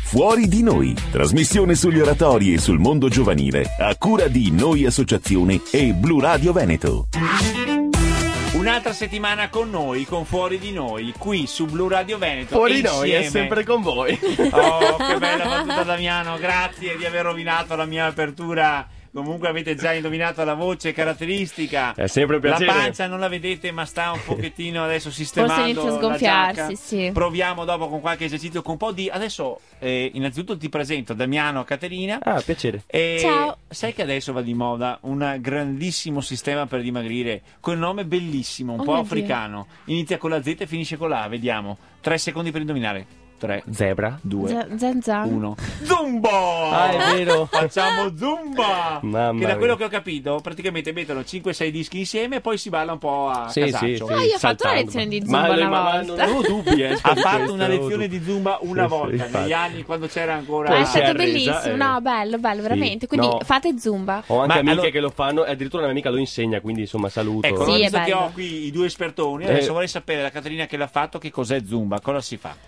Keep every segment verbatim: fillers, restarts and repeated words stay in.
Fuori di Noi, trasmissione sugli oratori e sul mondo giovanile, a cura di Noi Associazione e Blu Radio Veneto. Un'altra settimana con noi, con Fuori di Noi, qui su Blu Radio Veneto. Fuori di insieme. Noi è sempre con voi. Oh, che bella battuta, Damiano. Grazie di aver rovinato la mia apertura. Comunque avete già indovinato la voce caratteristica. È sempre un piacere. La pancia non la vedete, ma sta un pochettino adesso sistemando. Forse inizia a sgonfiarsi, sì. Proviamo dopo con qualche esercizio, con un po' di... Adesso, eh, innanzitutto ti presento Damiano Caterina. Ah, piacere. E Ciao. Sai che adesso va di moda un grandissimo sistema per dimagrire, con un nome bellissimo, un Oh po' mio africano. Inizia con la Z e finisce con la A, vediamo. Tre secondi per indovinare. tre, Zebra. due, Z- zan zan. uno. Zumba! Ah, è vero. Facciamo Zumba! Mamma che da quello mia. che ho capito, praticamente mettono cinque sei dischi insieme e poi si balla un po' a Sì, casaccio. sì, sì. Ah, io ho fatto saltando. una lezione di Zumba ma, una ma, ma volta. non avevo dubbi, eh, Ha su fatto questo, una avevo lezione dubbi. di Zumba una Sì, volta, sì, negli infatti. anni quando c'era ancora... Poi Ah, è si stato arresa, bellissimo, eh. no, bello, bello, veramente. Sì. Quindi No. fate Zumba. Ho anche Ma amiche allora- che lo fanno e addirittura una mia amica lo insegna, quindi insomma saluto. Ecco, Sì, allora, è visto che bello. ho qui i due espertoni, adesso Eh. vorrei sapere da Caterina che l'ha fatto che cos'è Zumba, cosa si fa?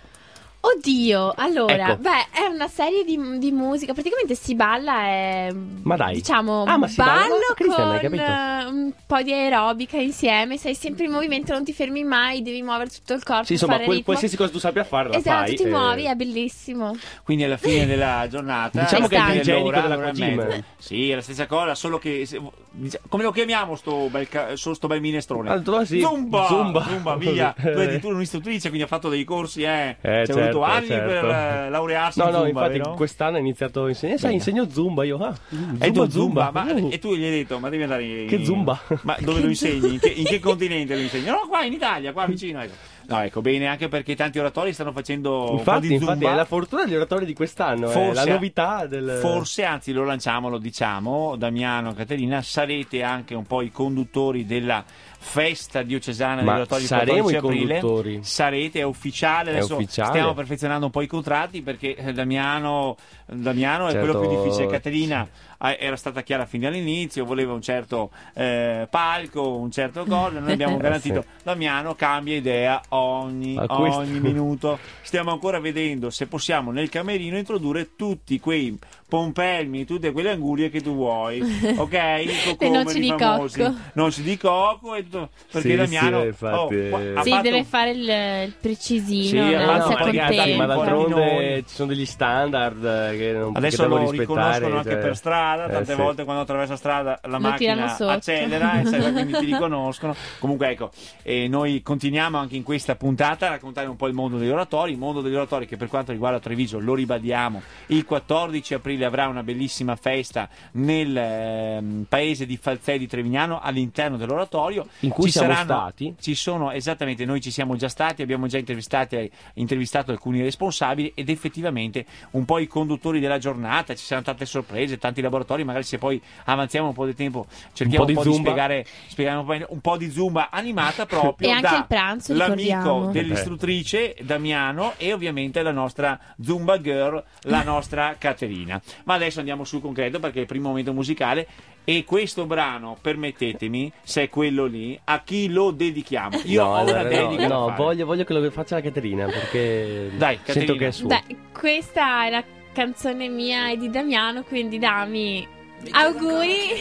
Oddio, allora, Ecco. beh, è una serie di, di musica, praticamente si balla e... Ma dai. Diciamo, Ah, ma si balla? ballo Cristian, hai con capito? eh, un po' di aerobica insieme, sei sempre in movimento, non ti fermi mai, devi muovere tutto il corpo, Sì, insomma, fare quel- ritmo. qualsiasi cosa tu sappia fare la Esatto, fai. ti eh. muovi, è bellissimo. Quindi alla fine della giornata Diciamo che è il alle igienico all'ora, della all'ora e cucina. mezza. Sì, è la stessa cosa, solo che se- dic- come lo chiamiamo sto bel, ca- so- sto bel minestrone? Allora, sì. Zumba, Zumba. Zumba, via. Tu eri tu un'istruttrice, quindi ha fatto dei corsi, eh. Eh, Ci è certo, voluto anni certo. per eh, laurearsi No, in no, Zumba, infatti vero? quest'anno ho iniziato a insegnare. Sai, insegno Zumba io. Ah, E tu Zumba, Zumba. ma, Uh. e tu gli hai detto, ma devi andare in... Che Zumba? Ma dove lo insegni? In che, in che continente lo insegni? No, qua in Italia, qua vicino, ecco. No, ecco, bene, anche perché tanti oratori stanno facendo un po' Infatti, di infatti Zumba. è la fortuna degli oratori di quest'anno, è Forse- la novità del... Forse, anzi lo lanciamo, lo diciamo, Damiano, Caterina, sarete anche un po' i conduttori della festa diocesana Ma degli oratori il saremo quattordici i aprile. conduttori. Sarete, è ufficiale, È adesso ufficiale. stiamo perfezionando un po' i contratti perché eh, Damiano, Damiano è Certo. quello più difficile. Caterina eh, era stata chiara fin dall'inizio, voleva un certo eh, palco, un certo cosa, noi abbiamo garantito. Sì. Damiano cambia idea ogni, Ma questo- ogni minuto. Stiamo ancora vedendo se possiamo nel camerino introdurre tutti quei pompelmi, tutte quelle angurie che tu vuoi, ok? I cocomeri noci di famosi, cocco. noci di cocco e tutto, perché Sì, Damiano sì, infatti, oh, qua- eh. ha Sì, fatto- deve fare il, il precisino, Sì, no? ha non fatto si un po' di accontenta. ragazzi, ma un po' di d'altronde noi. ci sono degli standard eh, che non Adesso che devo lo rispettare, riconoscono anche cioè. per strada, Eh, tante sì. volte quando attraversa strada la Lo tirano macchina sotto. accelera, eccetera, quindi ti riconoscono. Comunque ecco, eh, noi continuiamo anche in questa puntata a raccontare un po' il mondo degli oratori, il mondo degli oratori che per quanto riguarda Treviso, lo ribadiamo, il quattordici aprile avrà una bellissima festa nel ehm, paese di Falzè di Trevignano all'interno dell'oratorio. In cui Ci siamo saranno- stati. Ci sono, esattamente, noi ci siamo già stati, abbiamo già intervistate- intervistato alcuni responsabili ed effettivamente un po' i conduttori della giornata, ci saranno tante sorprese, tanti laboratori, magari se poi avanziamo un po' di tempo cerchiamo Un un po' po' di di, Zumba. spiegare, spiegare un, po', un po' di Zumba animata proprio E anche da il pranzo, l'amico ricordiamo. dell'istruttrice Damiano e ovviamente la nostra Zumba girl, la nostra Caterina. Ma adesso andiamo sul concreto perché è il primo momento musicale e questo brano, permettetemi, se è quello lì, a chi lo dedichiamo? Io No, ho una allora, dedica no, da no, fare. voglio, voglio che lo faccia la Caterina perché Dai, sento Caterina. che è suo. Beh, questa è la canzone mia e di Damiano, quindi dammi auguri.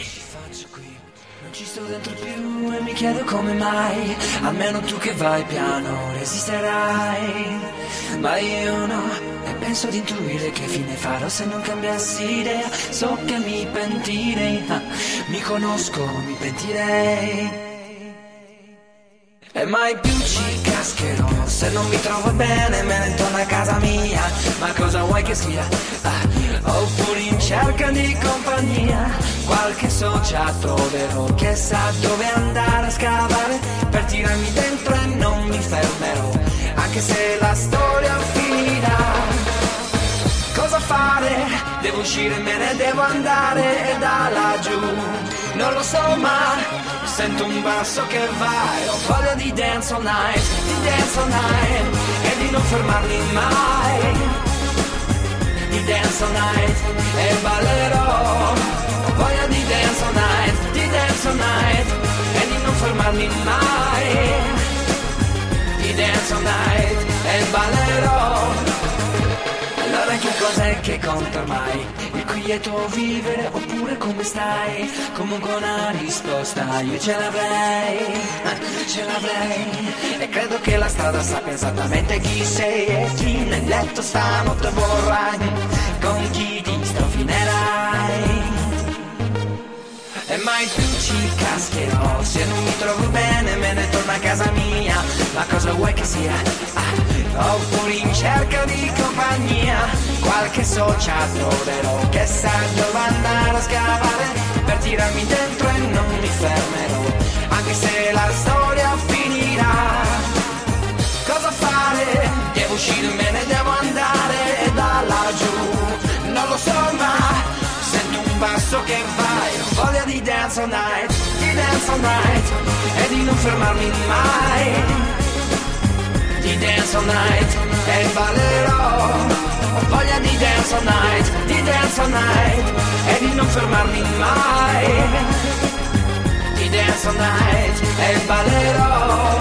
Non ci sto dentro più e mi chiedo come mai, almeno tu che vai piano resisterai, ma io no, e penso di intuire che fine farò se non cambiassi idea, so che mi pentirei, ah, mi conosco, mi pentirei. E mai più ci cascherò, se non mi trovo bene me ne torno a casa mia, ma cosa vuoi che sia? Ah, oppure in cerca di compagnia, qualche socia troverò che sa dove andare a scavare, per tirarmi dentro e non mi fermerò, anche se la storia finirà. Cosa fare? Devo uscire, me ne devo andare e da laggiù non lo so ma sento un basso che va e ho voglia di dance all night, di dance all night e di non fermarmi mai, di dance all night e ballerò, ho voglia di dance all night, di dance all night e di non fermarmi mai, di dance all night e ballerò. Allora che cosa racconta ormai il cui lieto vivere oppure come stai. Comunque una risposta io ce l'avrei, ce l'avrei. E credo che la strada sappia esattamente chi sei e chi nel letto stanotte vorrai, con chi ti strofinerai. E mai più ci cascherò, se non mi trovo bene me ne torno a casa mia. Ma cosa vuoi che sia? Ah, oppure in cerca di compagnia, qualche socia troverò che sa dove andare a scavare per tirarmi dentro e non mi fermerò, anche se la storia finirà. Cosa fare? Devo uscire, me ne devo andare da laggiù, non lo so ma sento un basso che vai, ho voglia di dance all night, di dance all night e di non fermarmi mai. Di dance all night e ballerò, ho voglia di dance all night, di dance all night e di non fermarmi mai. Di dance all night e ballerò.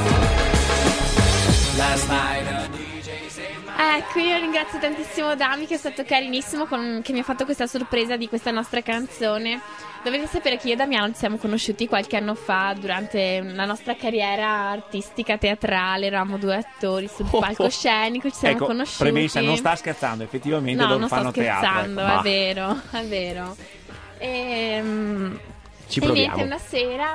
Last night a D J saved my... Ecco, io ringrazio tantissimo Dami che è stato carinissimo, con- che mi ha fatto questa sorpresa di questa nostra canzone. Dovete sapere che io e Damiano ci siamo conosciuti qualche anno fa durante la nostra carriera artistica teatrale, eravamo due attori sul palcoscenico, ci siamo Ecco, conosciuti. premessa, non sta scherzando, effettivamente No, loro non sto fanno scherzando, teatro. è Ecco. vero, è vero. Ehm... Ci e niente, proviamo. una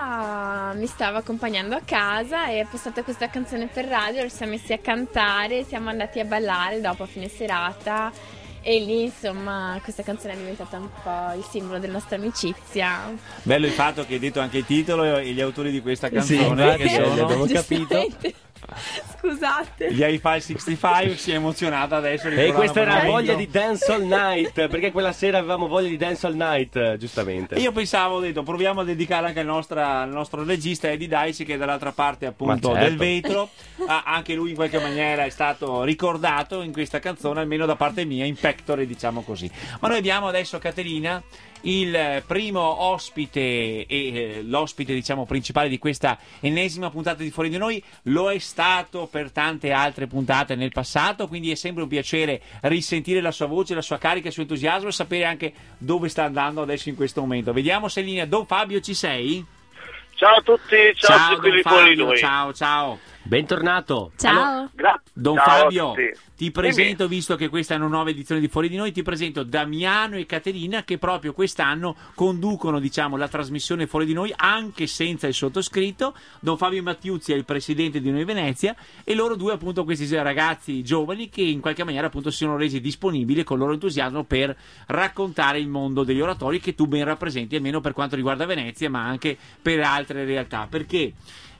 sera mi stava accompagnando a casa e ha postato questa canzone per radio, ci siamo messi a cantare, siamo andati a ballare dopo a fine serata e lì insomma questa canzone è diventata un po' il simbolo della nostra amicizia. Bello il fatto che hai detto anche il titolo e gli autori di questa Sì, canzone, infatti, che eh, sono abbiamo capito. Giustamente. Scusate. gli Hi-Fi sessantacinque. Si è emozionata adesso. E questa era ricordando- voglia di dance all night, perché quella sera avevamo voglia di dance all night, giustamente. E io pensavo, ho detto, proviamo a dedicare anche al, nostra- al nostro regista Eddie Dice, che è dall'altra parte appunto Ma certo. del vetro. Ah, anche lui in qualche maniera è stato ricordato in questa canzone, almeno da parte mia, in pectore, diciamo così. Ma noi abbiamo adesso Caterina, il primo ospite e eh, l'ospite diciamo principale di questa ennesima puntata di Fuori di Noi. Lo è stato per tante altre puntate nel passato, quindi è sempre un piacere risentire la sua voce, la sua carica, il suo entusiasmo e sapere anche dove sta andando adesso in questo momento. Vediamo se in linea. Don Fabio, ci sei? Ciao a tutti, ciao, Ciao a tutti Don quelli fuori di Fabio, noi. ciao ciao. Bentornato. Ciao. Gra- Don ciao a Fabio, tutti. ti presento, visto che questa è una nuova edizione di Fuori di Noi, ti presento Damiano e Caterina, che proprio quest'anno conducono, diciamo, la trasmissione Fuori di Noi, anche senza il sottoscritto. Don Fabio Mattiuzzi è il presidente di Noi Venezia e loro due, appunto, questi ragazzi giovani che in qualche maniera, appunto, si sono resi disponibili con il loro entusiasmo per raccontare il mondo degli oratori, che tu ben rappresenti, almeno per quanto riguarda Venezia, ma anche per altre realtà. Perché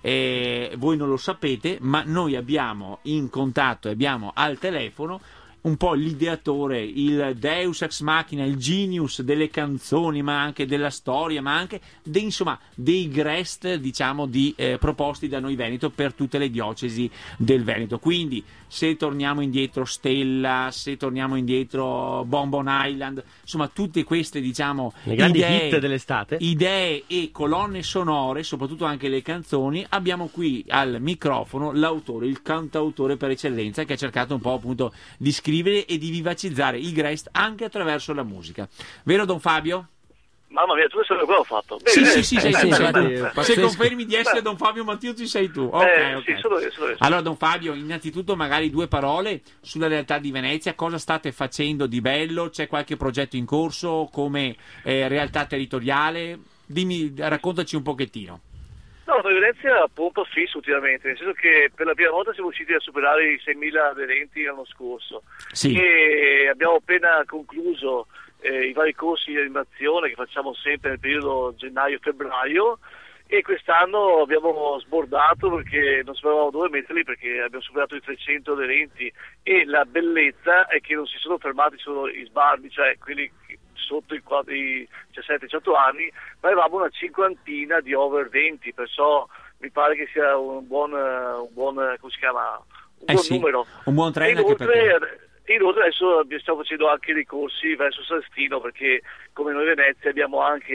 Eh, voi non lo sapete, ma noi abbiamo in contatto e abbiamo al telefono un po' l'ideatore, il Deus ex machina, il genius delle canzoni, ma anche della storia, ma anche de, insomma dei Grest, diciamo, di eh, proposti da Noi Veneto per tutte le diocesi del Veneto. Quindi se torniamo indietro Stella, se torniamo indietro Bonbon Island, insomma tutte queste, diciamo, Le grandi idee, hit dell'estate. idee e colonne sonore, soprattutto anche le canzoni. Abbiamo qui al microfono l'autore, il cantautore per eccellenza, che ha cercato un po' appunto di scrivere e di vivacizzare il Grest anche attraverso la musica. Vero Don Fabio? Mamma mia, tu adesso quello ho fatto. Sì, Bene, sì, sì, sei eh, tu, sì, sei infatti, tu. è Se pazzesco. confermi di essere Don Fabio Mattiuzzi sei tu. Ok, Eh, ok. sì, sono io, sono io. Allora Don Fabio, innanzitutto magari due parole sulla realtà di Venezia. Cosa state facendo di bello? C'è qualche progetto in corso come eh, realtà territoriale? Dimmi, raccontaci un pochettino. No, noi Venezia pompa fisso ultimamente, nel senso che per la prima volta siamo riusciti a superare i seimila aderenti l'anno scorso. Sì. E abbiamo appena concluso eh, i vari corsi di animazione che facciamo sempre nel periodo gennaio-febbraio, e quest'anno abbiamo sbordato perché non sapevamo dove metterli, perché abbiamo superato i trecento aderenti, e la bellezza è che non si sono fermati solo i sbarbi, cioè quelli sotto i diciassette diciotto anni, ma avevamo una cinquantina di over venti, perciò mi pare che sia un buon, un buon come si chiama, un Eh buon sì, numero. un buon trend anche per Inoltre, inoltre adesso stiamo facendo anche dei corsi verso Sestino, perché come Noi Venezia abbiamo anche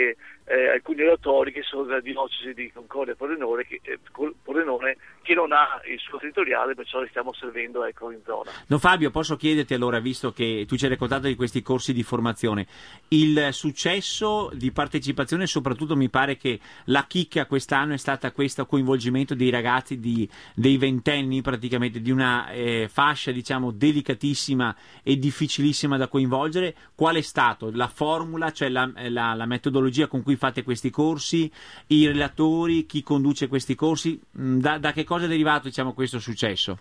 eh, alcuni oratori che sono della diocesi di Concordia Pordenone che, eh, Pordenone, che non ha il suo territoriale, perciò li stiamo servendo, ecco, in zona. Don Fabio, posso chiederti allora, visto che tu ci hai raccontato di questi corsi di formazione, il successo di partecipazione, soprattutto mi pare che la chicca quest'anno è stata questo coinvolgimento dei ragazzi di, dei ventenni, praticamente di una eh, fascia, diciamo, delicatissima e difficilissima da coinvolgere. Qual è stato la formula, cioè la, la, la metodologia con cui fate questi corsi, i relatori, chi conduce questi corsi, da, da che cosa è derivato, diciamo, questo successo?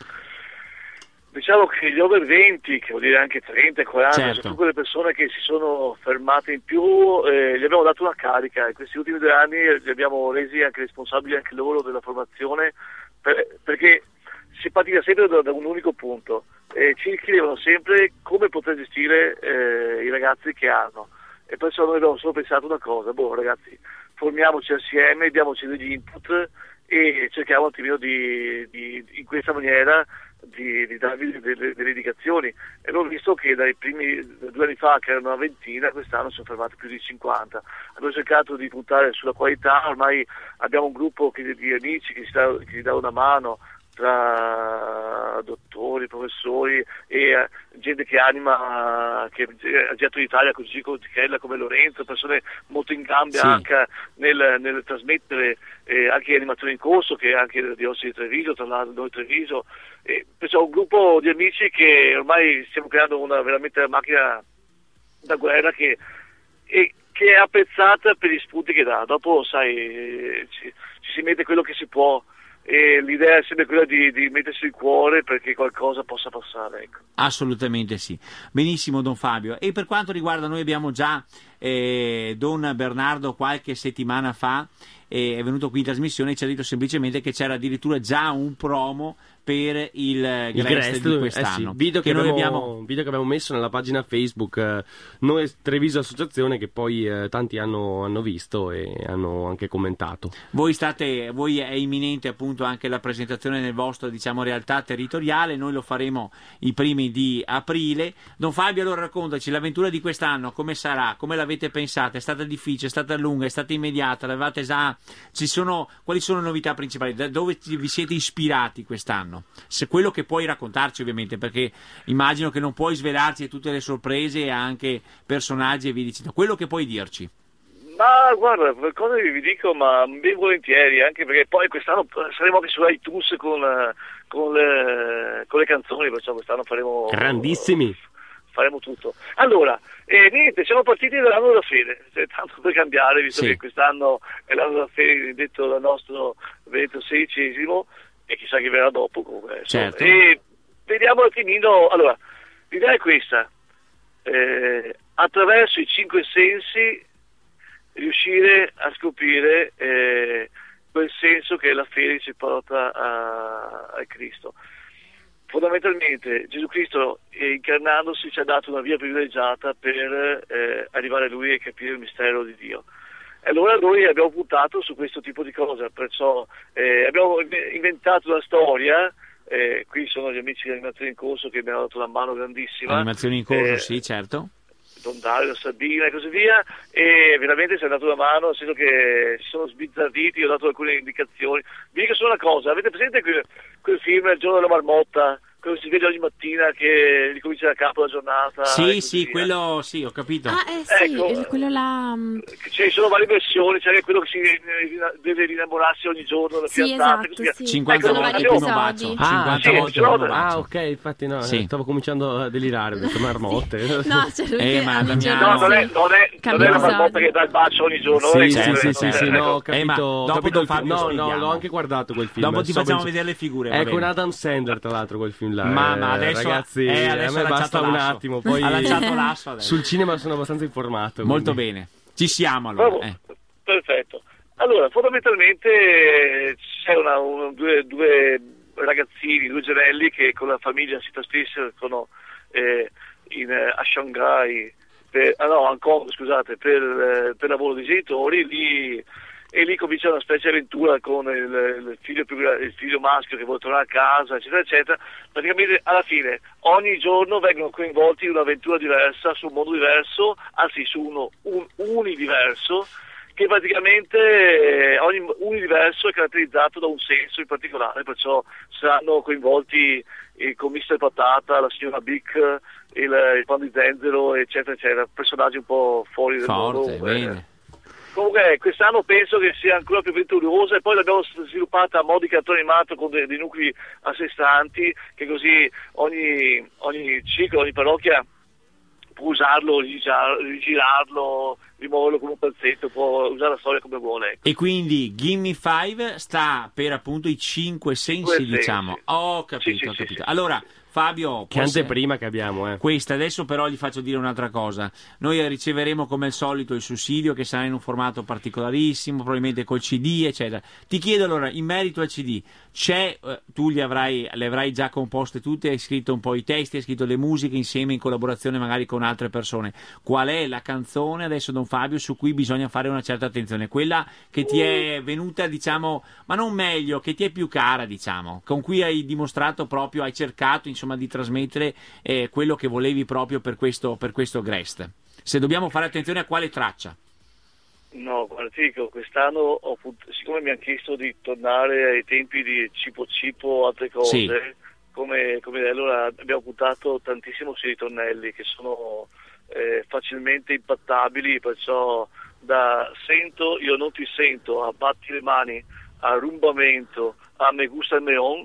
Diciamo che gli over venti, che vuol dire anche trenta e quaranta, certo, sono tutte le persone che si sono fermate in più, eh, gli abbiamo dato una carica. In questi ultimi due anni li abbiamo resi anche responsabili anche loro della formazione, per, perché si partiva sempre da, da un unico punto. Eh, ci chiedevano sempre come poter gestire eh, i ragazzi che hanno, e perciò noi abbiamo solo pensato una cosa: boh, ragazzi, formiamoci assieme, diamoci degli input e cerchiamo un attimino di, di, in questa maniera di, di darvi delle, delle indicazioni. E abbiamo visto che dai primi due anni fa, che erano una ventina, quest'anno sono fermati più di cinquanta. Abbiamo cercato di puntare sulla qualità, ormai abbiamo un gruppo che, di amici che ci dà, che ci dà una mano, tra dottori, professori e eh, gente che anima, che ha girato l'Italia così come Tichella, come Lorenzo, persone molto in gamba, sì, anche nel, nel trasmettere eh, anche animazioni in corso, che è anche della diocesi di Treviso, tra l'altro noi Treviso, e perciò un gruppo di amici che ormai stiamo creando una veramente una macchina da guerra che, e, che è apprezzata per gli spunti che dà. Dopo, sai, ci, ci si mette quello che si può, e l'idea è sempre quella di, di mettersi il cuore perché qualcosa possa passare, ecco. Assolutamente sì. Benissimo, Don Fabio. E per quanto riguarda, noi abbiamo già eh, Don Bernardo qualche settimana fa eh, è venuto qui in trasmissione e ci ha detto semplicemente che c'era addirittura già un promo per il, il Grest di quest'anno. Eh sì, video, che che noi abbiamo, abbiamo... video che abbiamo messo nella pagina Facebook eh, Noi Treviso Associazione, che poi eh, tanti hanno, hanno visto e hanno anche commentato. Voi state, voi è imminente appunto anche la presentazione nel vostro, diciamo, realtà territoriale. Noi lo faremo i primi di aprile. Don Fabio, allora raccontaci l'avventura di quest'anno, come sarà, come l'avete pensata, è stata difficile, è stata lunga, è stata immediata, l'avete già, ci sono, quali sono le novità principali, da dove vi siete ispirati quest'anno? Se quello che puoi raccontarci, ovviamente, perché immagino che non puoi svelarci tutte le sorprese e anche personaggi e via dicendo, quello che puoi dirci. Ma guarda, qualcosa vi dico, ma ben volentieri, anche perché poi quest'anno saremo anche su iTunes con, con, le, con le canzoni, perciò quest'anno faremo... Grandissimi! Faremo tutto. Allora, eh, niente, siamo partiti dall'anno della fede, cioè, tanto per cambiare, visto sì, che quest'anno è l'anno della fede, detto dal nostro Veneto sedicesimo, e chissà che verrà dopo comunque. Certo. E vediamo un attimino. Allora, l'idea è questa: eh, attraverso i cinque sensi riuscire a scoprire eh, quel senso che la fede ci porta a, a Cristo. Fondamentalmente Gesù Cristo, eh, incarnandosi, ci ha dato una via privilegiata per eh, arrivare a Lui e capire il mistero di Dio. E allora noi abbiamo puntato su questo tipo di cosa, perciò eh, abbiamo inventato una storia. Eh, qui sono gli amici di Animazioni in Corso che mi hanno dato una mano grandissima. Animazioni in Corso, eh, sì, certo. Don Dario, Sabina e così via, e veramente ci hanno dato una mano, nel senso che si sono sbizzarriti, ho dato alcune indicazioni. Vi dico solo una cosa: avete presente quel, quel film Il giorno della marmotta? Quello che si vede ogni mattina, che ricomincia da capo la giornata. Sì, sì, quello sì, ho capito. Ah, eh sì, ecco, quello là. Ci sono varie versioni, c'è anche quello che si deve rinnamorarsi ogni giorno della sì, fidanzata. esatto, sì. cinquanta ecco, volte il abbiamo... primo bacio. Ah, cinquanta sì, volte il primo bacio. Ah, ok, infatti no, sì, stavo cominciando a delirare, ho detto marmotte. No, c'è lui eh, che ma ogni Damiano... giorno No, non è, non è, non è la marmotta che dà il bacio ogni giorno. Sì, non è sì, quello, sì, non sì, è- sì, no, ho ecco. Eh, ma capito, ho dopo capito Don il film. Fabio No, no, spieghiamo. l'ho anche guardato quel film. Dopo ti So facciamo ben- vedere le figure. va È bene. con Adam Sandler, tra l'altro, quel film là. Ma, Eh, ma adesso, ragazzi, eh, a adesso me ha basta lanciato un l'asso. attimo. Poi Ha lanciato l'asso adesso. sul cinema sono abbastanza informato. Molto quindi. bene, ci siamo allora. Bravo, eh. perfetto. Allora, fondamentalmente eh, c'è una, un- due, due ragazzini, due gemelli che con la famiglia si trasferiscono eh, in, eh, a Shanghai, per, ah no, a Hong Kong, scusate, per, eh, per lavoro dei genitori, lì, e lì comincia una specie di avventura con il, il, figlio più, gra- il figlio maschio che vuole tornare a casa, eccetera, eccetera. Praticamente alla fine ogni giorno vengono coinvolti in un'avventura diversa, su un mondo diverso, anzi su uno un, universo, che praticamente eh, ogni universo è caratterizzato da un senso in particolare, perciò saranno coinvolti il commister Patata, la signora Bic, il, il Pan di Zenzero, eccetera, eccetera, personaggi un po' fuori del mondo. Forte, bene. Eh. Comunque quest'anno penso che sia ancora più avventurosa, e poi l'abbiamo sviluppata a mo' di cartone animato con dei, dei nuclei a sé stanti, che così ogni, ogni ciclo, ogni parrocchia può usarlo, rigirarlo, rimuoverlo come un pezzetto, può usare la storia come vuole. E quindi Gimme Five sta per appunto i cinque sensi, Cinque diciamo. sensi. Ho capito, Sì, sì, ho sì, capito. sì. Allora, Fabio, Che forse- anteprima che abbiamo, eh. questa adesso però gli faccio dire un'altra cosa. Noi riceveremo come al solito il sussidio, che sarà in un formato particolarissimo, probabilmente col C D, eccetera. Ti chiedo allora, in merito al C D, c'è, eh, tu li avrai, le avrai già composte tutte, hai scritto un po' i testi, hai scritto le musiche insieme in collaborazione magari con altre persone. Qual è la canzone adesso, Don Fabio, su cui bisogna fare una certa attenzione? Quella che ti è venuta, diciamo, ma non meglio, che ti è più cara, diciamo, con cui hai dimostrato proprio, hai cercato insomma di trasmettere eh, quello che volevi proprio per questo, per questo Grest. Se dobbiamo fare attenzione a quale traccia? No, guarda, ti dico, quest'anno, ho put- siccome mi hanno chiesto di tornare ai tempi di Cipo Cipo, altre cose, Sì. come, come allora abbiamo puntato tantissimo sui ritornelli, che sono eh, facilmente impattabili, perciò da sento, io non ti sento, a batti le mani, a rumbamento, a me gusta il meon.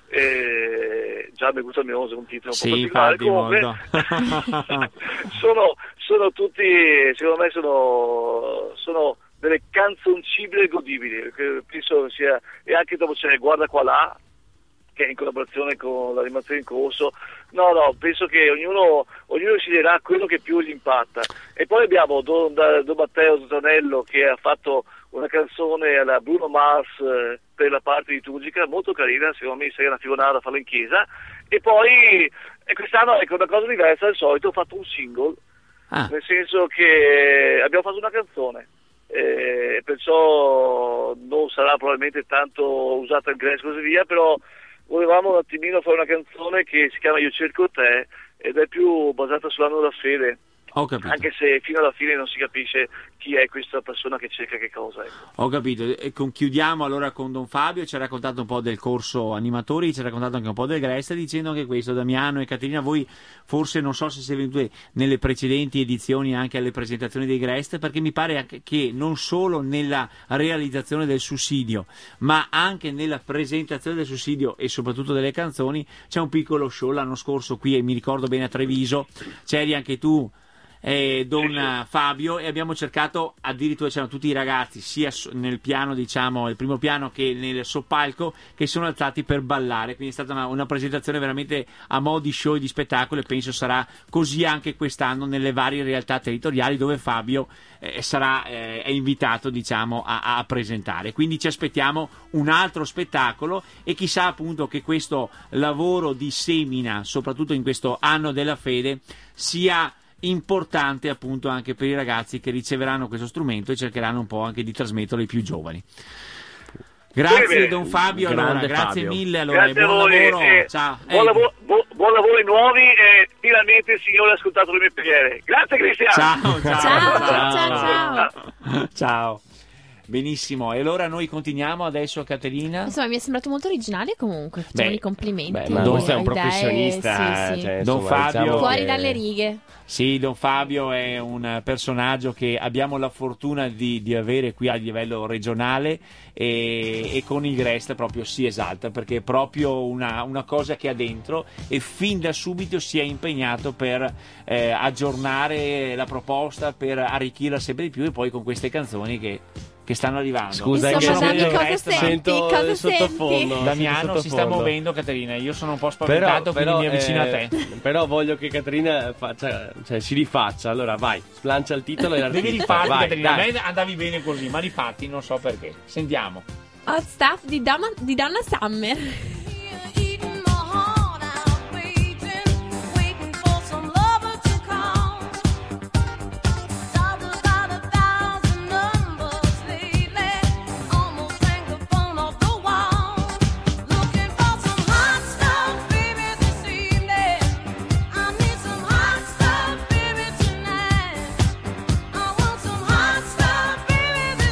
Eh, già mi gusta il mio, è un titolo un Sì, po' particolare, infatti, comunque molto. sono, sono tutti, secondo me sono, sono delle canzoncibili e godibili, che penso sia, e anche dopo c'è Guarda qua là, che è in collaborazione con l'animazione in corso. No, no, penso che ognuno, ognuno si dirà quello che più gli impatta. E poi abbiamo Don, Don Matteo Zanello, che ha fatto una canzone alla Bruno Mars eh, per la parte liturgica, molto carina, secondo me sei una figurata a farla in chiesa. E poi e quest'anno, ecco, una cosa diversa dal solito, ho fatto un single, Ah, nel senso che abbiamo fatto una canzone, eh, perciò non sarà probabilmente tanto usata il Grest e così via, però volevamo un attimino fare una canzone che si chiama Io cerco te, ed è più basata sull'anno della fede, ho capito. anche se fino alla fine non si capisce chi è questa persona che cerca che cosa. Ecco. Ho capito, e conchiudiamo allora con Don Fabio. Ci ha raccontato un po' del corso animatori, ci ha raccontato anche un po' del Grest, dicendo anche questo. Damiano e Caterina, voi forse non so se siete venuti nelle precedenti edizioni anche alle presentazioni dei Grest, perché mi pare anche che non solo nella realizzazione del sussidio, ma anche nella presentazione del sussidio e soprattutto delle canzoni c'è un piccolo show. L'anno scorso qui, e mi ricordo bene, a Treviso c'eri anche tu, eh, Don Sì, sì. Fabio, e abbiamo cercato, addirittura c'erano tutti i ragazzi sia so- nel piano, diciamo il primo piano, che nel soppalco, che sono alzati per ballare, quindi è stata una, una presentazione veramente a mo' di show e di spettacolo, e penso sarà così anche quest'anno nelle varie realtà territoriali dove Fabio eh, sarà eh, è invitato, diciamo, a, a presentare. Quindi ci aspettiamo un altro spettacolo, e chissà appunto che questo lavoro di semina, soprattutto in questo anno della fede, sia importante appunto anche per i ragazzi che riceveranno questo strumento e cercheranno un po' anche di trasmetterlo ai più giovani. Grazie Bene, Don Fabio, allora, grande grazie Fabio. mille, allora, e Grazie a buon voi, lavoro. eh, Ciao. buon, Eh, lavoro, bu- buon lavoro ai nuovi, e finalmente il Signore ha ascoltato le mie preghiere. Grazie Cristiano. Ciao, ciao, Ciao, ciao, ciao. Ciao. Benissimo, e allora noi continuiamo adesso, Caterina. Insomma, mi è sembrato molto originale comunque. Facciamo Beh, i complimenti. Beh, ma Don- questo è un Idee, professionista. sì, sì. Cioè, Don insomma, Fabio- diciamo Fuori che- dalle righe. Sì, Don Fabio è un personaggio che abbiamo la fortuna di, di avere qui a livello regionale, e, e con il Grest proprio si esalta, perché è proprio una, una cosa che ha dentro, e fin da subito si è impegnato per eh, aggiornare la proposta, per arricchirla sempre di più, e poi con queste canzoni che, che stanno arrivando. Scusa, Insomma, che Io sono Dani, del cosa Grest, ma- senti? sento Cosa il sottofondo. senti? Damiano sento si sta sottofondo. muovendo, Caterina, io sono un po' spaventato, Però, quindi mi avvicino eh, a te. però voglio che Caterina faccia, cioè, si rifaccia. Allora vai, slancia il titolo e l'artista. Devi rifarti, vai, Caterina, a dai. me andavi bene così, ma rifatti non so perché. Sentiamo. Hot Stuff di Donna, di Donna Summer. Eating my heart out, waiting, waiting for some lover to come. Dialed about a thousand numbers lately, almost rang the phone off the wall. Looking for some hot stuff, baby, this evening. I need some hot stuff, baby, tonight. I want some hot stuff, baby,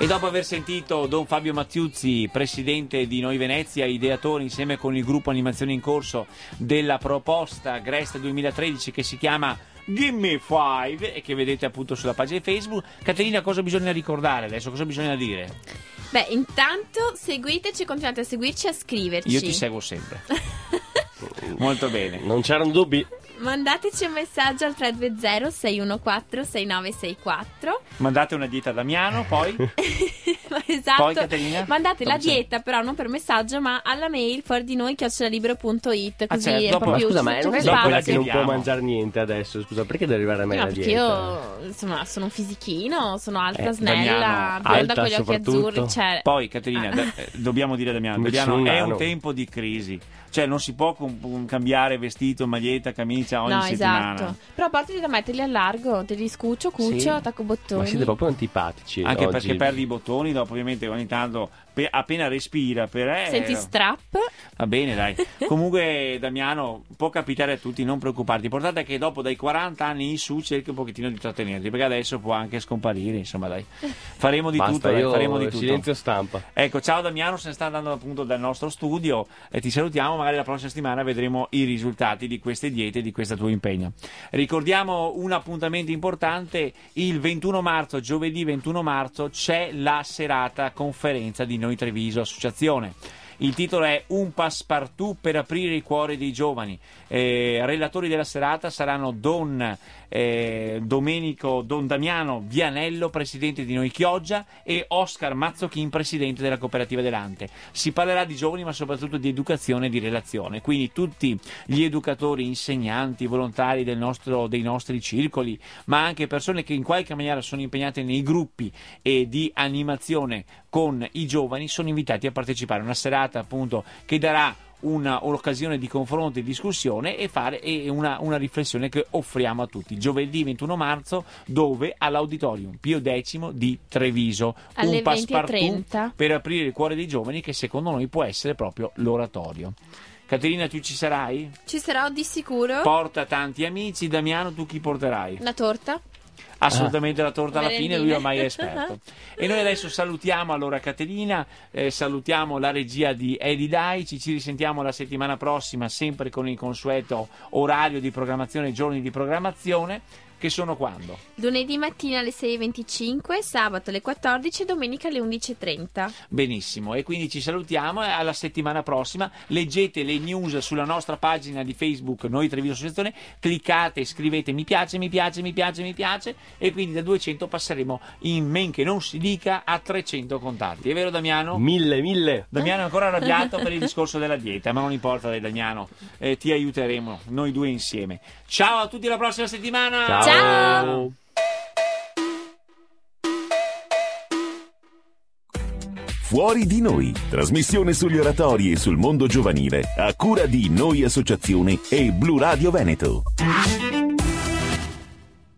E dopo aver sentito Don Fabio Mattiuzzi, presidente di Noi Venezia, ideatore insieme con il gruppo Animazione in Corso della proposta Grest duemilatredici che si chiama Gimme Five e che vedete appunto sulla pagina Facebook, Caterina, cosa bisogna ricordare adesso? Cosa bisogna dire? Beh, intanto seguiteci, continuate a seguirci e a scriverci. Io ti seguo sempre. Molto bene. Non c'erano dubbi. Mandateci un messaggio al tre due zero sei uno quattro sei nove sei quattro. Mandate una dieta a Damiano, poi? Esatto. Poi, Caterina? Mandate la Come c'è? dieta, però non per messaggio, ma alla mail fuori di noi chiocciolalibero punto it. Così certo, è dopo- un po' Ma più scusa, ma tutto non è più da quella spazio. che non può Vediamo. mangiare niente adesso? Scusa, perché deve arrivare a me No, la perché dieta? io insomma sono un fisichino, sono alta, Eh, snella, Damiano, bionda alta con gli occhi soprattutto. azzurri. Cioè, Poi Caterina, Ah. da- eh, dobbiamo dire a Damiano, Invece Damiano sono un è un nano. tempo di crisi, cioè non si può com- com- cambiare vestito, maglietta, camicia ogni no, settimana. esatto. Però portati da metterli a largo, te li scuccio, cuccio, Sì. attacco bottoni. Ma siete proprio antipatici Anche oggi. perché perdi i bottoni, dopo ovviamente ogni tanto pe- appena respira per eh, Senti strap? va bene dai. Comunque Damiano, può capitare a tutti, non preoccuparti, l'importante è che dopo dai quaranta anni in su cerchi un pochettino di trattenerti, perché adesso può anche scomparire, insomma dai. Faremo di Basta, tutto, dai, io faremo di tutto. silenzio stampa. Ecco, ciao Damiano, se ne sta andando appunto dal nostro studio e ti salutiamo, magari la prossima settimana vedremo i risultati di queste diete e di questo tuo impegno. Ricordiamo un appuntamento importante, il ventuno marzo, giovedì ventuno marzo, c'è la serata conferenza di Noi Treviso Associazione. Il titolo è Un passepartout per aprire i cuori dei giovani. Eh, relatori della serata saranno Don eh, Domenico Don Damiano Vianello, presidente di Noi Chioggia, e Oscar Mazzocchin, presidente della cooperativa Delante. Si parlerà di giovani, ma soprattutto di educazione e di relazione. Quindi tutti gli educatori, insegnanti, volontari del nostro, dei nostri circoli, ma anche persone che in qualche maniera sono impegnate nei gruppi e di animazione con i giovani, sono invitati a partecipare a una serata appunto che darà una, un'occasione di confronto e discussione e fare e una, una riflessione che offriamo a tutti. Giovedì ventuno marzo, dove? All'Auditorium Pio X di Treviso. Alle Un passepartout venti e trenta. per aprire il cuore dei giovani, che secondo noi può essere proprio l'oratorio. Caterina, tu ci sarai? Ci sarò di sicuro. Porta tanti amici. Damiano, tu chi porterai? Una torta. Assolutamente la torta alla fine, lui Merendine. ormai è esperto. E noi adesso salutiamo allora Caterina, eh, salutiamo la regia di Edi Daici, ci risentiamo la settimana prossima sempre con il consueto orario di programmazione, giorni di programmazione, che sono quando? Lunedì mattina alle sei e venticinque, sabato alle quattordici e domenica alle undici e trenta. Benissimo, e quindi ci salutiamo e alla settimana prossima. Leggete le news sulla nostra pagina di Facebook Noi Treviso Associazione, cliccate, scrivete mi piace, mi piace, mi piace, mi piace, e quindi da duecento passeremo in men che non si dica a trecento contatti. È vero Damiano? Mille, mille. Damiano è ancora arrabbiato per il discorso della dieta, ma non importa dai Damiano, eh, ti aiuteremo noi due insieme. Ciao a tutti, alla prossima settimana. Ciao. Ciao. Fuori di noi, trasmissione sugli oratori e sul mondo giovanile, a cura di Noi Associazione e Blu Radio Veneto.